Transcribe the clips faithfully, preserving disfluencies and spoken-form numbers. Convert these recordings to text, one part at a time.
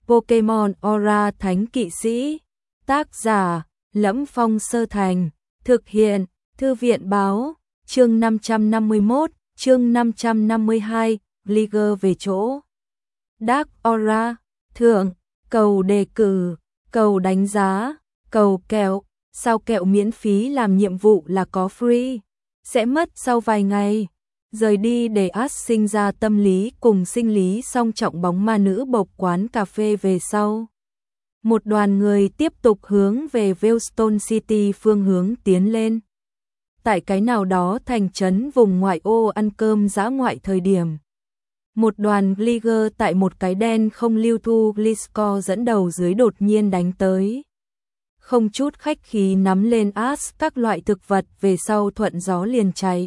Pokemon Aura Thánh Kỵ Sĩ. Tác giả Lẫm Phong Sơ Thành. Thực hiện Thư viện Báo. Chương năm trăm năm mươi mốt, chương năm trăm năm mươi hai, Gligar về chỗ. Dark Aura, thưởng, cầu đề cử, cầu đánh giá, cầu kẹo, sao kẹo miễn phí làm nhiệm vụ là có free, sẽ mất sau vài ngày. Rời đi để Ash sinh ra tâm lý cùng sinh lý song trọng bóng ma nữ bộc quán cà phê về sau. Một đoàn người tiếp tục hướng về Veilstone City phương hướng tiến lên. Tại cái nào đó thành trấn vùng ngoại ô ăn cơm dã ngoại thời điểm. Một đoàn Gligar tại một cái đen không lưu thu Gliscor dẫn đầu dưới đột nhiên đánh tới. Không chút khách khí nắm lên Ash các loại thực vật về sau thuận gió liền chạy.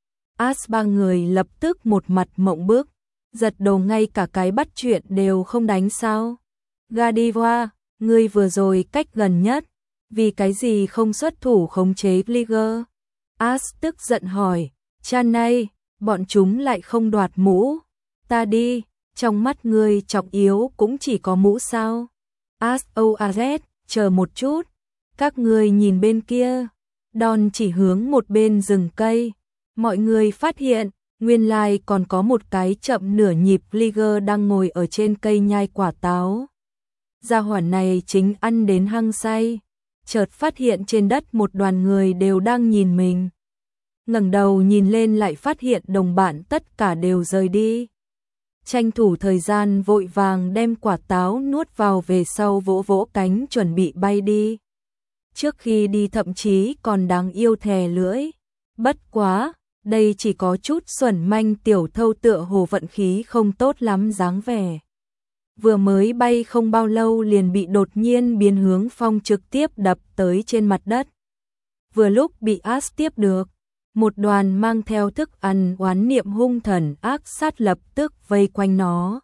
Ash ba người lập tức một mặt mộng bức, giật đầu ngay cả cái bắt chuyện đều không đánh sao. Godiva, ngươi vừa rồi cách gần nhất, vì cái gì không xuất thủ khống chế Gligar? Ash tức giận hỏi, cha này, bọn chúng lại không đoạt mũ. Ta đi, trong mắt ngươi trọng yếu cũng chỉ có mũ sao? Ash oaz, chờ một chút, các ngươi nhìn bên kia. Don chỉ hướng một bên rừng cây. Mọi người phát hiện, nguyên lai còn có một cái chậm nửa nhịp Gligar đang ngồi ở trên cây nhai quả táo. Gia hỏa này chính ăn đến hăng say, chợt phát hiện trên đất một đoàn người đều đang nhìn mình. Ngẩng đầu nhìn lên lại phát hiện đồng bạn tất cả đều rời đi. Tranh thủ thời gian vội vàng đem quả táo nuốt vào về sau vỗ vỗ cánh chuẩn bị bay đi. Trước khi đi thậm chí còn đáng yêu thè lưỡi. Bất quá, đây chỉ có chút xuẩn manh tiểu thâu tựa hồ vận khí không tốt lắm dáng vẻ. Vừa mới bay không bao lâu liền bị đột nhiên biến hướng phong trực tiếp đập tới trên mặt đất. Vừa lúc bị Ash tiếp được, một đoàn mang theo thức ăn oán niệm hung thần ác sát lập tức vây quanh nó.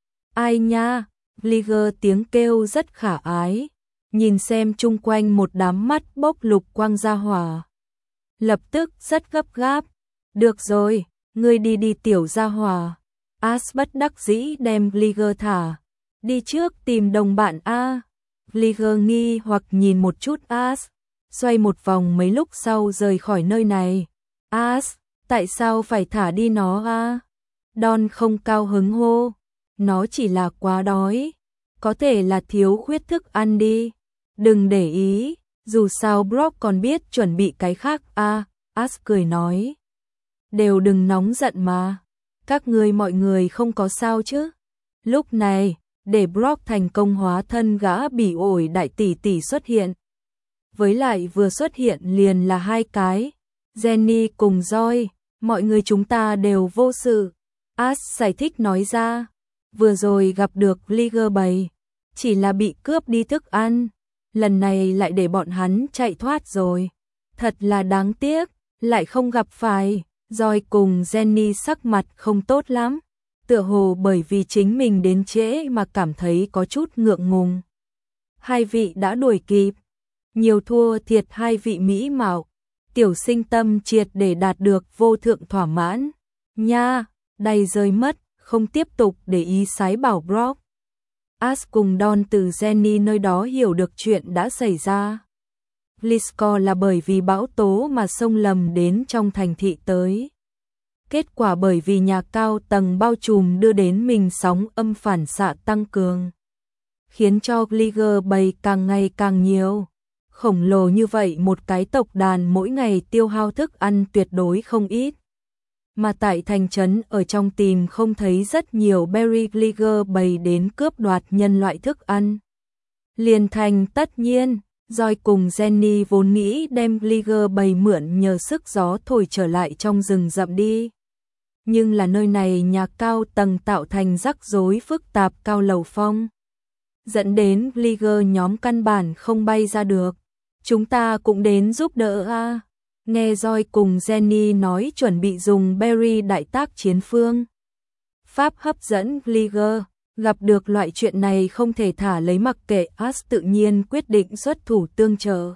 Ai nha, Gligar tiếng kêu rất khả ái, nhìn xem chung quanh một đám mắt bốc lục quang ra hỏa. Lập tức rất gấp gáp, được rồi, ngươi đi đi tiểu gia hỏa. Ash bất đắc dĩ đem Gligar thả, đi trước tìm đồng bạn a. Gligar nghi hoặc nhìn một chút Ash, xoay một vòng mấy lúc sau rời khỏi nơi này. Ash, tại sao phải thả đi nó a? Don không cao hứng hô, nó chỉ là quá đói, có thể là thiếu khuyết thức ăn đi. Đừng để ý, dù sao Brock còn biết chuẩn bị cái khác a. Ash cười nói, đều đừng nóng giận mà, các ngươi mọi người không có sao chứ. Lúc này, để Brock thành công hóa thân gã bỉ ổi đại tỷ tỷ xuất hiện. Với lại vừa xuất hiện liền là hai cái, Jenny cùng Joy, mọi người chúng ta đều vô sự. Ash giải thích nói ra, vừa rồi gặp được Gligar bầy, chỉ là bị cướp đi thức ăn, lần này lại để bọn hắn chạy thoát rồi. Thật là đáng tiếc, lại không gặp phải. Joy cùng Jenny sắc mặt không tốt lắm, tựa hồ bởi vì chính mình đến trễ mà cảm thấy có chút ngượng ngùng. Hai vị đã đuổi kịp, nhiều thua thiệt hai vị mỹ mạo, tiểu sinh tâm triệt để đạt được vô thượng thỏa mãn. Nha, đầy rơi mất, không tiếp tục để ý sái bảo Brock. Ash cùng Don từ Jenny nơi đó hiểu được chuyện đã xảy ra. Gliscor là bởi vì bão tố mà sông lầm đến trong thành thị tới. Kết quả bởi vì nhà cao tầng bao trùm đưa đến mình sóng âm phản xạ tăng cường, khiến cho Gligar bầy càng ngày càng nhiều. Khổng lồ như vậy một cái tộc đàn mỗi ngày tiêu hao thức ăn tuyệt đối không ít. Mà tại thành trấn ở trong tìm không thấy rất nhiều berry Gligar bầy đến cướp đoạt nhân loại thức ăn. Liền thành tất nhiên, Joy cùng Jenny vốn nghĩ đem Gligar bầy mượn nhờ sức gió thổi trở lại trong rừng rậm đi. Nhưng là nơi này nhà cao tầng tạo thành rắc rối phức tạp cao lầu phong, dẫn đến Gligar nhóm căn bản không bay ra được. Chúng ta cũng đến giúp đỡ a. Nghe Joy cùng Jenny nói chuẩn bị dùng berry đại tác chiến phương pháp hấp dẫn Gligar, gặp được loại chuyện này không thể thả lấy mặc kệ. Ash tự nhiên quyết định xuất thủ tương trợ.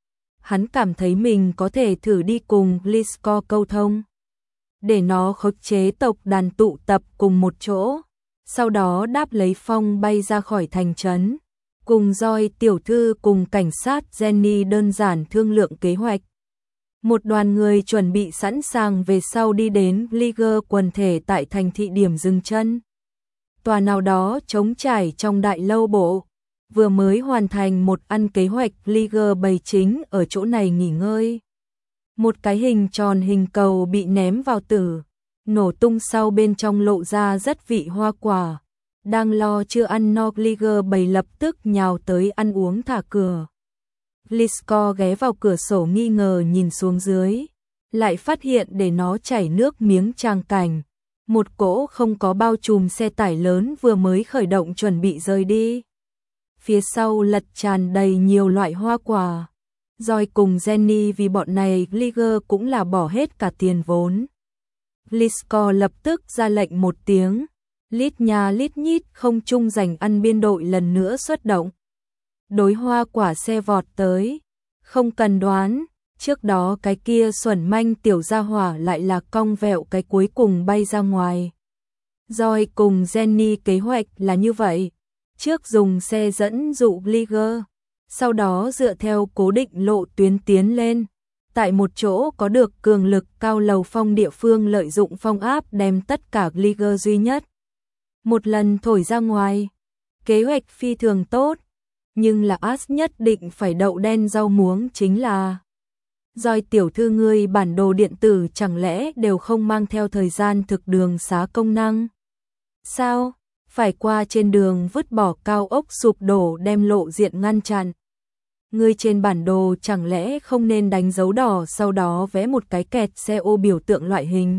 Hắn cảm thấy mình có thể thử đi cùng Gliscor câu thông, để nó khống chế tộc đàn tụ tập cùng một chỗ. sau đó đáp lấy phong bay ra khỏi thành trấn, cùng Joy tiểu thư cùng cảnh sát Jenny đơn giản thương lượng kế hoạch. Một đoàn người chuẩn bị sẵn sàng về sau đi đến Liger quần thể tại thành thị điểm dừng chân. Tòa nào đó trống trải trong đại lâu bộ, vừa mới hoàn thành một ăn kế hoạch Liger bày chính ở chỗ này nghỉ ngơi. Một cái hình tròn hình cầu bị ném vào tử, nổ tung sau bên trong lộ ra rất vị hoa quả. Đang lo chưa ăn no Liger bầy lập tức nhào tới ăn uống thả cửa. Glisco ghé vào cửa sổ nghi ngờ nhìn xuống dưới, lại phát hiện để nó chảy nước miếng tràng cảnh. Một cỗ không có bao trùm xe tải lớn vừa mới khởi động chuẩn bị rời đi. Phía sau lật tràn đầy nhiều loại hoa quả. Joy cùng Jenny vì bọn này Liger cũng là bỏ hết cả tiền vốn. Glisco lập tức ra lệnh một tiếng. Lít nha lít nhít không trung giành ăn biên đội lần nữa xuất động. Đối hoa quả xe vọt tới. Không cần đoán, trước đó cái kia xuẩn manh tiểu gia hỏa lại là cong vẹo cái cuối cùng bay ra ngoài. Joy cùng Jenny kế hoạch là như vậy. Trước dùng xe dẫn dụ Liger, sau đó dựa theo cố định lộ tuyến tiến lên. Tại một chỗ có được cường lực cao lầu phong địa phương lợi dụng phong áp đem tất cả Liger duy nhất. Một lần thổi ra ngoài. Kế hoạch phi thường tốt. Nhưng là As nhất định phải đậu đen rau muống chính là Joy tiểu thư ngươi bản đồ điện tử chẳng lẽ đều không mang theo thời gian thực đường xá công năng. Sao? Phải qua trên đường vứt bỏ cao ốc sụp đổ đem lộ diện ngăn chặn. Ngươi trên bản đồ chẳng lẽ không nên đánh dấu đỏ sau đó vẽ một cái kẹt xe ô biểu tượng loại hình.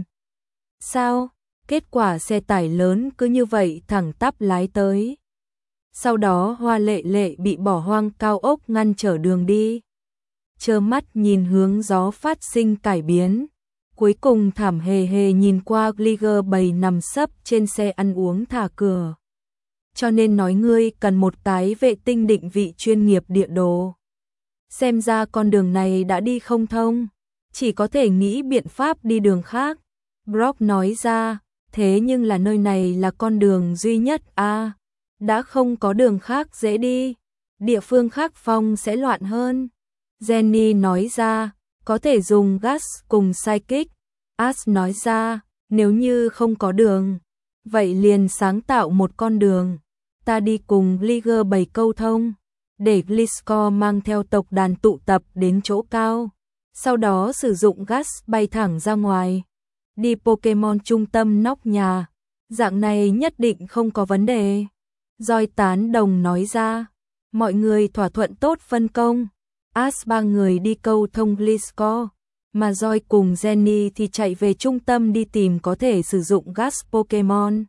Sao? Kết quả xe tải lớn cứ như vậy thẳng tắp lái tới. Sau đó hoa lệ lệ bị bỏ hoang cao ốc ngăn trở đường đi. Trơ mắt nhìn hướng gió phát sinh cải biến. Cuối cùng thảm hề hề nhìn qua Liger bầy nằm sấp trên xe ăn uống thả cửa. Cho nên nói ngươi cần một cái vệ tinh định vị chuyên nghiệp địa đồ. Xem ra con đường này đã đi không thông. Chỉ có thể nghĩ biện pháp đi đường khác. Brock nói ra, thế nhưng là nơi này là con đường duy nhất à, đã không có đường khác dễ đi. Địa phương khác phong sẽ loạn hơn. Jenny nói ra, có thể dùng gas cùng psychic. As nói ra, nếu như không có đường, vậy liền sáng tạo một con đường. Ta đi cùng Liger bày câu thông, để Glisco mang theo tộc đàn tụ tập đến chỗ cao, sau đó sử dụng gas bay thẳng ra ngoài, đi Pokemon trung tâm nóc nhà, dạng này nhất định không có vấn đề. Joy tán đồng nói ra, mọi người thỏa thuận tốt phân công, As ba người đi câu thông Glisco, mà Joy cùng Jenny thì chạy về trung tâm đi tìm có thể sử dụng gas Pokemon.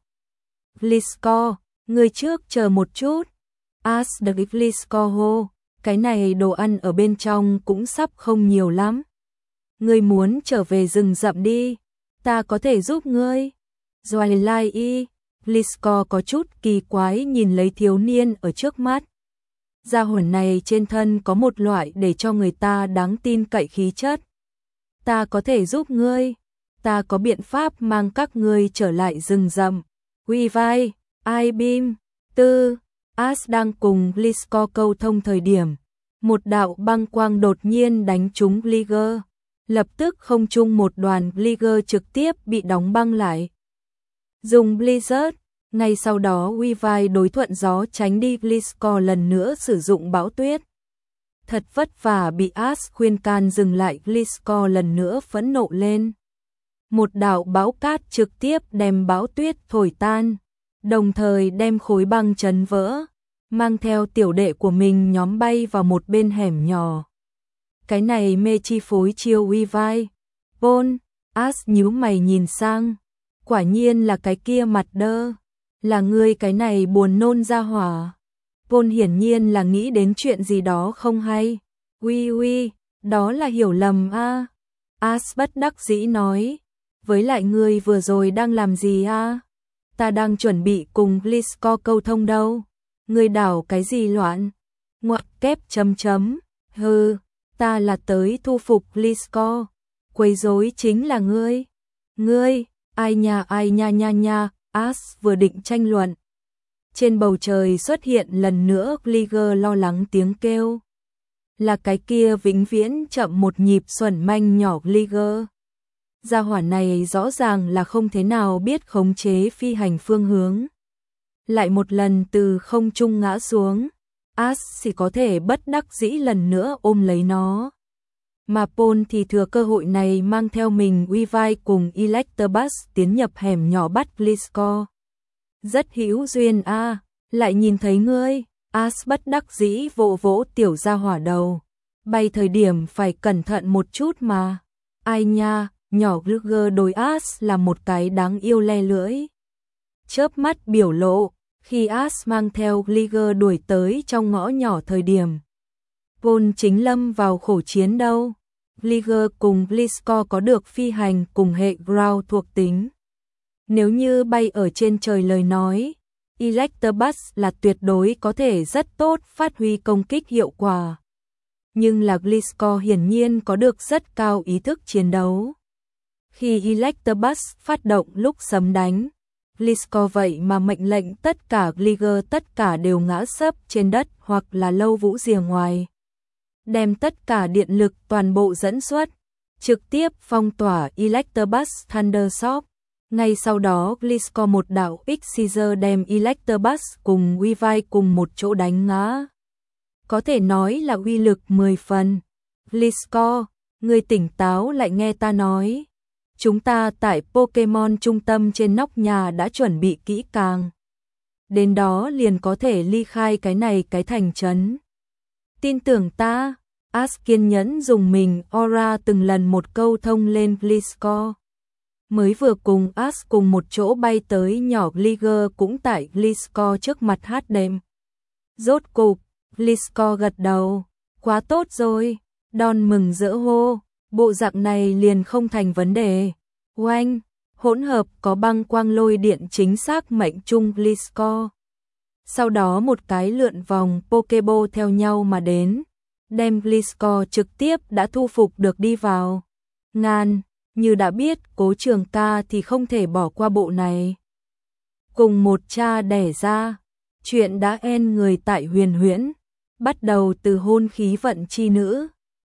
Glisco, người trước chờ một chút. As được Glisco hô, cái này đồ ăn ở bên trong cũng sắp không nhiều lắm. Ngươi muốn trở về rừng rậm đi, ta có thể giúp ngươi. Joy lai y, Glisco có chút kỳ quái nhìn lấy thiếu niên ở trước mắt. Gia hỏa này trên thân có một loại để cho người ta đáng tin cậy khí chất. Ta có thể giúp ngươi, ta có biện pháp mang các ngươi trở lại rừng rậm. Quy vai, I beam, tư, As đang cùng Glisco câu thông thời điểm, một đạo băng quang đột nhiên đánh trúng Liger. Lập tức không trung một đoàn Liger trực tiếp bị đóng băng lại. Dùng Blizzard, ngay sau đó Weavile đối thuận gió tránh đi Glisco lần nữa sử dụng bão tuyết. Thật vất vả bị As khuyên can dừng lại, Glisco lần nữa phẫn nộ lên. Một đạo bão cát trực tiếp đem bão tuyết thổi tan, đồng thời đem khối băng chấn vỡ, mang theo tiểu đệ của mình nhóm bay vào một bên hẻm nhỏ. Cái này mê chi phối chiêu Weavile. Paul, As nhíu mày nhìn sang, quả nhiên là cái kia mặt đơ, là ngươi cái này buồn nôn ra hỏa. Paul hiển nhiên là nghĩ đến chuyện gì đó không hay. Ui ui, đó là hiểu lầm a. À. As bất đắc dĩ nói, với lại ngươi vừa rồi đang làm gì a? À? Ta đang chuẩn bị cùng Glisco câu thông đâu. Ngươi đảo cái gì loạn? Ngoặc kép chấm chấm, hừ, ta là tới thu phục Glisco, quấy rối chính là ngươi. Ngươi, ai nha ai nha nha nha, Ash vừa định tranh luận. Trên bầu trời xuất hiện lần nữa Gligar lo lắng tiếng kêu. Là cái kia vĩnh viễn chậm một nhịp xuẩn manh nhỏ Gligar. Gia hỏa này rõ ràng là không thế nào biết khống chế phi hành phương hướng. Lại một lần từ không trung ngã xuống, Ash chỉ có thể bất đắc dĩ lần nữa ôm lấy nó. Mà Paul thì thừa cơ hội này mang theo mình Weavile cùng Electabuzz tiến nhập hẻm nhỏ bắt Gliscor. Rất hữu duyên a, à, lại nhìn thấy ngươi. Ash bất đắc dĩ vỗ vỗ tiểu gia hỏa đầu. Bay thời điểm phải cẩn thận một chút mà. Ai nha, nhỏ Gligar đối Ash là một cái đáng yêu le lưỡi. Chớp mắt biểu lộ, khi Ash mang theo Gligar đuổi tới trong ngõ nhỏ thời điểm. Paul chính lâm vào khổ chiến đâu. Gligar cùng Gliscor có được phi hành cùng hệ ground thuộc tính. Nếu như bay ở trên trời lời nói, Electabuzz là tuyệt đối có thể rất tốt phát huy công kích hiệu quả. Nhưng là Gliscor hiển nhiên có được rất cao ý thức chiến đấu. Khi Electabuzz phát động lúc sấm đánh, Gliscor vậy mà mệnh lệnh tất cả Gligar tất cả đều ngã sấp trên đất hoặc là lâu vũ rìa ngoài. Đem tất cả điện lực toàn bộ dẫn xuất, trực tiếp phong tỏa Electabuzz Thundershock. Ngay sau đó Gliscor một đạo X-Scissor đem Electabuzz cùng Weavile cùng một chỗ đánh ngã. Có thể nói là uy lực mười phần. Gliscor, người tỉnh táo lại nghe ta nói. Chúng ta tại Pokemon trung tâm trên nóc nhà đã chuẩn bị kỹ càng. Đến đó liền có thể ly khai cái này cái thành trấn. Tin tưởng ta, Ash kiên nhẫn dùng mình aura từng lần một câu thông lên Gliscor. Mới vừa cùng Ash cùng một chỗ bay tới nhỏ Gligar cũng tại Gliscor trước mặt hát đệm. Rốt cục, Gliscor gật đầu. Quá tốt rồi, Don mừng rỡ hô. Bộ dạng này liền không thành vấn đề. Oanh, hỗn hợp có băng quang lôi điện chính xác mệnh trung Gliscor. Sau đó một cái lượn vòng Pokeball theo nhau mà đến. Đem Gliscor trực tiếp đã thu phục được đi vào. Ngàn, như đã biết Cố Trường ca thì không thể bỏ qua bộ này. Cùng một cha đẻ ra, chuyện đã en người tại huyền huyễn. Bắt đầu từ hôn khí vận chi nữ.